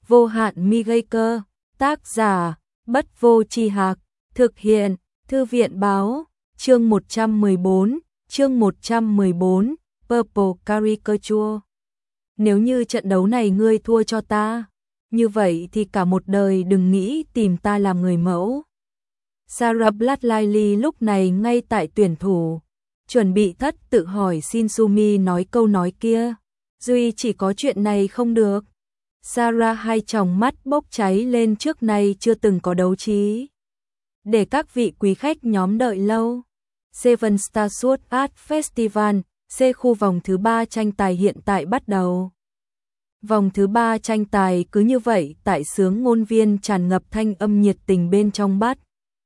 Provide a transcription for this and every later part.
vô hạn mi gây cơ, tác giả, Bất Vô Tri Hạc, thực hiện, Thư viện báo, chương 114, Purple Caricature. Nếu như trận đấu này ngươi thua cho ta, như vậy thì cả một đời đừng nghĩ tìm ta làm người mẫu. Sarah Bradley lúc này ngay tại tuyển thủ, chuẩn bị thất tự hỏi Shinsumi nói câu nói kia. Duy chỉ có chuyện này không được. Sarah hai tròng mắt bốc cháy lên, trước nay chưa từng có đấu trí. Để các vị quý khách nhóm đợi lâu. Seven Star Sword Art Festival, C khu vòng thứ 3 tranh tài hiện tại bắt đầu. Vòng thứ 3 tranh tài cứ như vậy tại xướng ngôn viên tràn ngập thanh âm nhiệt tình bên trong bắt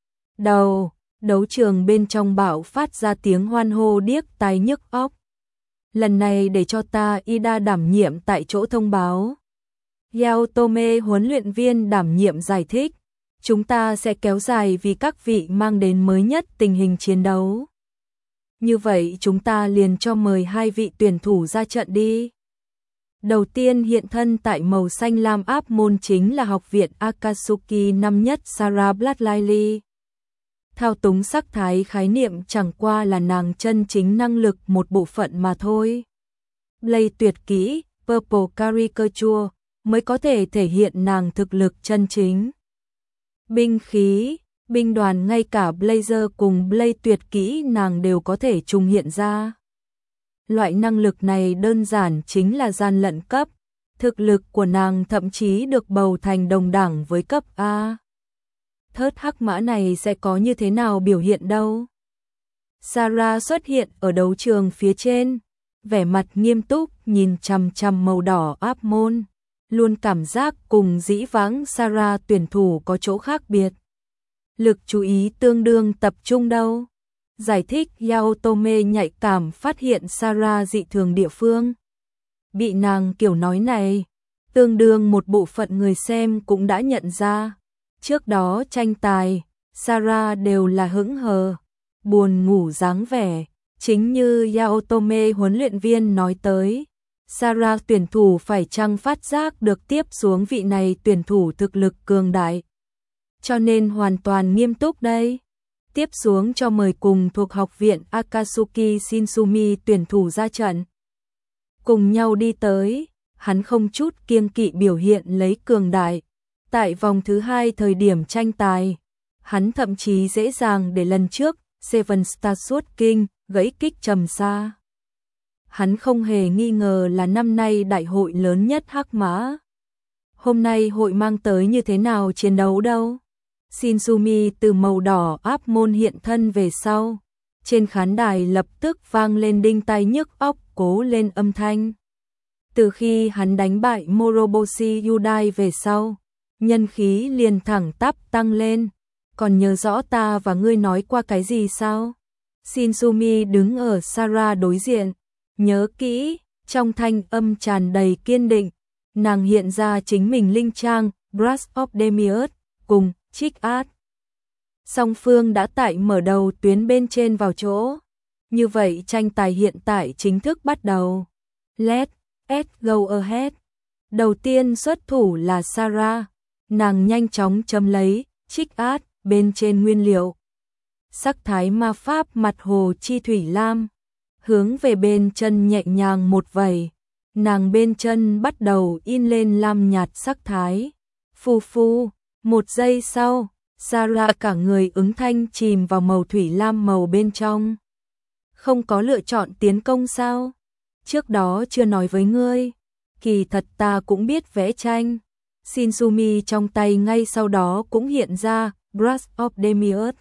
đầu. Đấu trường bên trong bạo phát ra tiếng hoan hô điếc tai nhức óc. Lần này để cho ta Ida đảm nhiệm tại chỗ thông báo. Yao Tome huấn luyện viên đảm nhiệm giải thích. Chúng ta sẽ kéo dài vì các vị mang đến mới nhất tình hình chiến đấu. Như vậy chúng ta liền cho mời hai vị tuyển thủ ra trận đi. Đầu tiên hiện thân tại màu xanh lam áp môn chính là học viện Akatsuki năm nhất Sarah Bradley. Thao túng sắc thái khái niệm chẳng qua là nàng chân chính năng lực một bộ phận mà thôi. Blade tuyệt kỹ, Purple Caricature, mới có thể thể hiện nàng thực lực chân chính. Binh khí, binh đoàn ngay cả Blazer cùng Blade tuyệt kỹ nàng đều có thể trùng hiện ra. Loại năng lực này đơn giản chính là gian lận cấp, thực lực của nàng thậm chí được bầu thành đồng đẳng với cấp A. Thớt hắc mã này sẽ có như thế nào biểu hiện đâu? Sarah xuất hiện ở đấu trường phía trên, vẻ mặt nghiêm túc nhìn chằm chằm màu đỏ áp môn, luôn cảm giác cùng dĩ vãng Sarah tuyển thủ có chỗ khác biệt. Lực chú ý tương đương tập trung đâu. Giải thích Yao Tome nhạy cảm phát hiện Sarah dị thường địa phương. Bị nàng kiểu nói này, tương đương một bộ phận người xem cũng đã nhận ra. Trước đó tranh tài, Sarah đều là hững hờ, buồn ngủ dáng vẻ, chính như Yao Tome huấn luyện viên nói tới. Sarah tuyển thủ phải chăng phát giác được tiếp xuống vị này tuyển thủ thực lực cường đại, cho nên hoàn toàn nghiêm túc đây. Tiếp xuống cho mời cùng thuộc học viện Akatsuki Shinsumi tuyển thủ ra trận. Cùng nhau đi tới, hắn không chút kiêng kỵ biểu hiện lấy cường đại. Tại vòng thứ 2 thời điểm tranh tài, hắn thậm chí dễ dàng để lần trước Seven Star Sword King gãy kích trầm xa. Hắn không hề nghi ngờ là năm nay đại hội lớn nhất hắc mã. Hôm nay hội mang tới như thế nào chiến đấu đâu? Shinsumi từ màu đỏ áp môn hiện thân về sau. Trên khán đài lập tức vang lên đinh tai nhức óc cố lên âm thanh. Từ khi hắn đánh bại Moroboshi Yudai về sau, nhân khí liền thẳng tắp tăng lên. Còn nhớ rõ ta và ngươi nói qua cái gì sao? Shinsumi đứng ở Sarah đối diện. Nhớ kỹ, trong thanh âm tràn đầy kiên định, nàng hiện ra chính mình linh trang, Brush of Demiurge, cùng Trick Art. Song phương đã tại mở đầu tuyến bên trên vào chỗ. Như vậy tranh tài hiện tại chính thức bắt đầu. Let's go ahead. Đầu tiên xuất thủ là Sarah. Nàng nhanh chóng chấm lấy Trick Art bên trên nguyên liệu. Sắc thái ma pháp mặt hồ chi thủy lam. Hướng về bên chân nhẹ nhàng một vẩy, nàng bên chân bắt đầu in lên lam nhạt sắc thái. Phù phù, một giây sau, Sarah cả người ứng thanh chìm vào màu thủy lam màu bên trong. Không có lựa chọn tiến công sao? Trước đó chưa nói với ngươi, kỳ thật ta cũng biết vẽ tranh. Shinsumi trong tay ngay sau đó cũng hiện ra Brush of Demiurge.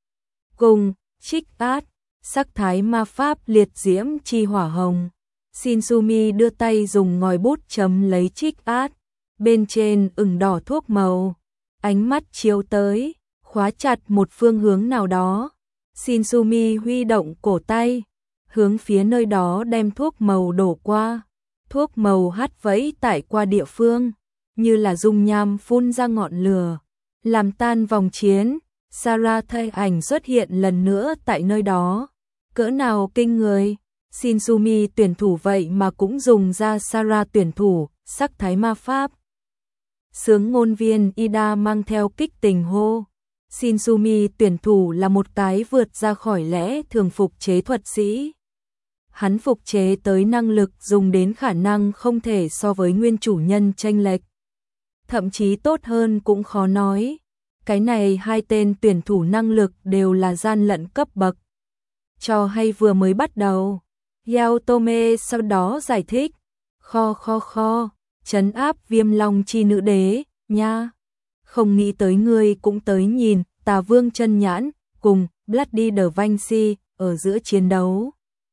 Cùng Trick Art. Sắc thái ma pháp liệt diễm chi hỏa hồng. Shinsumi đưa tay dùng ngòi bút chấm lấy Trick Art. Bên trên ửng đỏ thuốc màu. Ánh mắt chiếu tới, khóa chặt một phương hướng nào đó. Shinsumi huy động cổ tay, hướng phía nơi đó đem thuốc màu đổ qua. Thuốc màu hắt vẫy tại qua địa phương, như là dung nham phun ra ngọn lửa, làm tan vòng chiến. Sarah thay ảnh xuất hiện lần nữa tại nơi đó. Cỡ nào kinh người, Shinsumi tuyển thủ vậy mà cũng dùng ra Sarah tuyển thủ, sắc thái ma pháp. Sướng ngôn viên Ida mang theo kích tình hô. Shinsumi tuyển thủ là một cái vượt ra khỏi lẽ thường phục chế thuật sĩ. Hắn phục chế tới năng lực dùng đến khả năng không thể so với nguyên chủ nhân chênh lệch. Thậm chí tốt hơn cũng khó nói. Cái này hai tên tuyển thủ năng lực đều là gian lận cấp bậc. Trò hay vừa mới bắt đầu. Yao Tome sau đó giải thích. Kho, trấn áp Viêm Long chi nữ đế, nha. Không nghĩ tới ngươi cũng tới nhìn, Tà Vương Chân Nhãn, cùng Bloody the Vinci, ở giữa chiến đấu.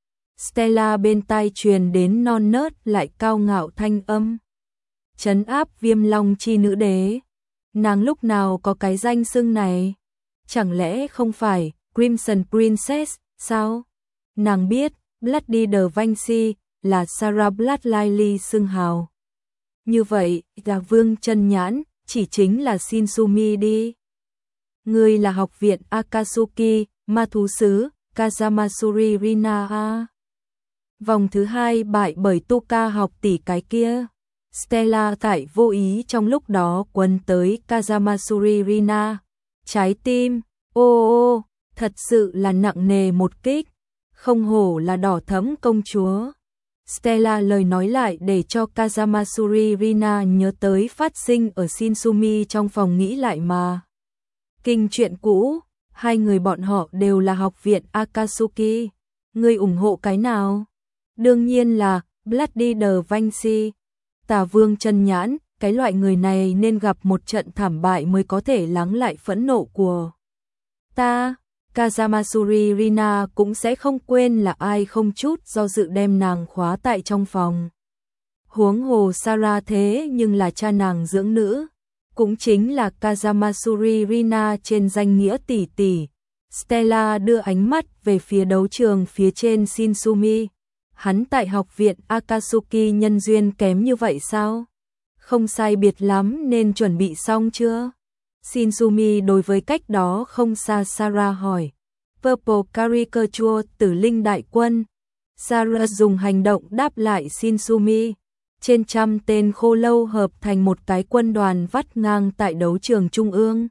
Stella bên tai truyền đến non nớt lại cao ngạo thanh âm. Trấn áp Viêm Long chi nữ đế. Nàng lúc nào có cái danh xưng này? Chẳng lẽ không phải Crimson Princess, sao? Nàng biết, Bloody the Vinci là Sarah Bloodlily xưng hào. Như vậy, Tà Vương Chân Nhãn chỉ chính là Shinsumi đi. Ngươi là học viện Akatsuki, ma thú sứ, Kazamasuri Rina a. Vòng thứ 2 bại bởi Tuka học tỷ cái kia. Stella tại vô ý trong lúc đó quấn tới Kazamasuri Rina. Trái tim, ô, thật sự là nặng nề một kích. Không hổ là đỏ thẫm công chúa. Stella lời nói lại để cho Kazamasuri Rina nhớ tới phát sinh ở Shinsumi trong phòng nghĩ lại mà. Kinh chuyện cũ, hai người bọn họ đều là học viện Akatsuki. Ngươi ủng hộ cái nào? Đương nhiên là Bloody the Vinci. Tà Vương Chân Nhãn, cái loại người này nên gặp một trận thảm bại mới có thể lắng lại phẫn nộ của ta. Kazamasuri Rina cũng sẽ không quên là ai không chút do dự đem nàng khóa tại trong phòng. Huống hồ Sarah thế nhưng là cha nàng dưỡng nữ, cũng chính là Kazamasuri Rina trên danh nghĩa tỷ tỷ. Stella đưa ánh mắt về phía đấu trường phía trên Shinsumi. Hắn tại học viện Akatsuki nhân duyên kém như vậy sao? Không sai biệt lắm nên chuẩn bị xong chưa? Shinsumi đối với cách đó không xa Sarah hỏi. Purple Caricature Tử Linh Đại Quân. Sarah dùng hành động đáp lại Shinsumi. Trên trăm tên khô lâu hợp thành một cái quân đoàn vắt ngang tại đấu trường trung ương.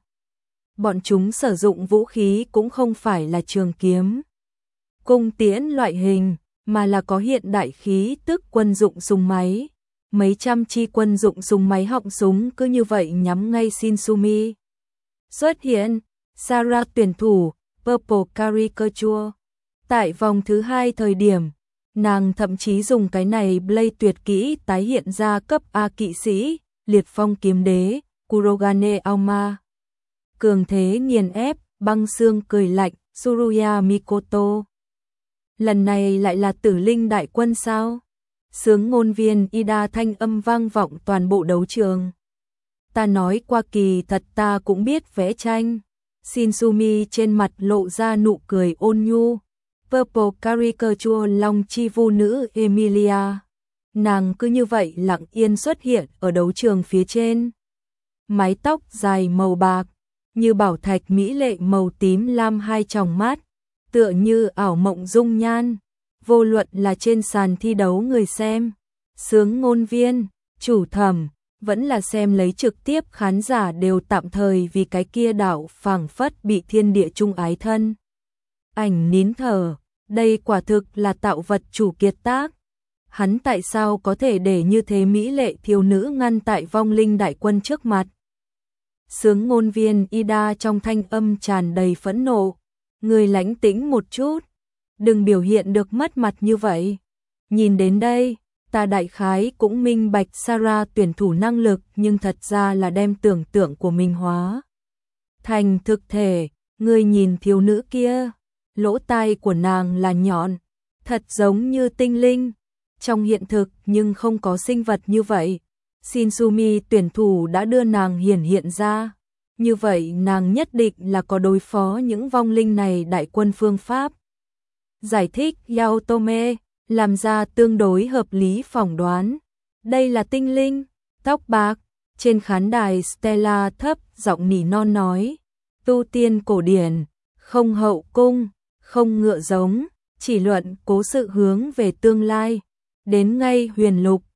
Bọn chúng sử dụng vũ khí cũng không phải là trường kiếm, cung tiễn loại hình, mà là có hiện đại khí tức quân dụng súng máy. Mấy trăm chi quân dụng súng máy họng súng cứ như vậy nhắm ngay Shinsumi. Xuất hiện, Sarah tuyển thủ, Purple Caricature. Tại vòng thứ 2 thời điểm, nàng thậm chí dùng cái này Blade tuyệt kỹ tái hiện ra cấp A kỵ sĩ, liệt phong kiếm đế, Kurogane Aoma. Cường thế nghiền ép, băng xương cười lạnh, Tsuruya Mikoto. Lần này lại là Tử Linh Đại Quân sao? Sướng ngôn viên Ida thanh âm vang vọng toàn bộ đấu trường. Ta nói qua kỳ thật ta cũng biết vẽ tranh. Shinsumi trên mặt lộ ra nụ cười ôn nhu. Purple Caricature Long chi vu nữ Emilia. Nàng cứ như vậy lặng yên xuất hiện ở đấu trường phía trên. Mái tóc dài màu bạc, như bảo thạch mỹ lệ màu tím lam hai tròng mắt, tựa như ảo mộng dung nhan. Vô luận là trên sàn thi đấu người xem, sướng ngôn viên, chủ thẩm, vẫn là xem lấy trực tiếp khán giả đều tạm thời vì cái kia đảo phảng phất bị thiên địa chung ái thân. Ảnh nín thở, đây quả thực là tạo vật chủ kiệt tác. Hắn tại sao có thể để như thế mỹ lệ thiếu nữ ngăn tại vong linh đại quân trước mặt? Sướng ngôn viên Ida trong thanh âm tràn đầy phẫn nộ. Người lãnh tĩnh một chút, đừng biểu hiện được mất mặt như vậy. Nhìn đến đây, ta đại khái cũng minh bạch Sarah tuyển thủ năng lực, nhưng thật ra là đem tưởng tượng của mình hóa thành thực thể. Người nhìn thiếu nữ kia, lỗ tai của nàng là nhọn, thật giống như tinh linh. Trong hiện thực nhưng không có sinh vật như vậy. Shinsumi tuyển thủ đã đưa nàng hiện ra. Như vậy nàng nhất định là có đối phó những vong linh này đại quân phương pháp. Giải thích Yao Tome, làm ra tương đối hợp lý phỏng đoán. Đây là tinh linh, tóc bạc. Trên khán đài Stella thấp giọng nỉ non nói. Tu tiên cổ điển, không hậu cung, không ngựa giống, chỉ luận cố sự hướng về tương lai. Đến ngay huyền lục,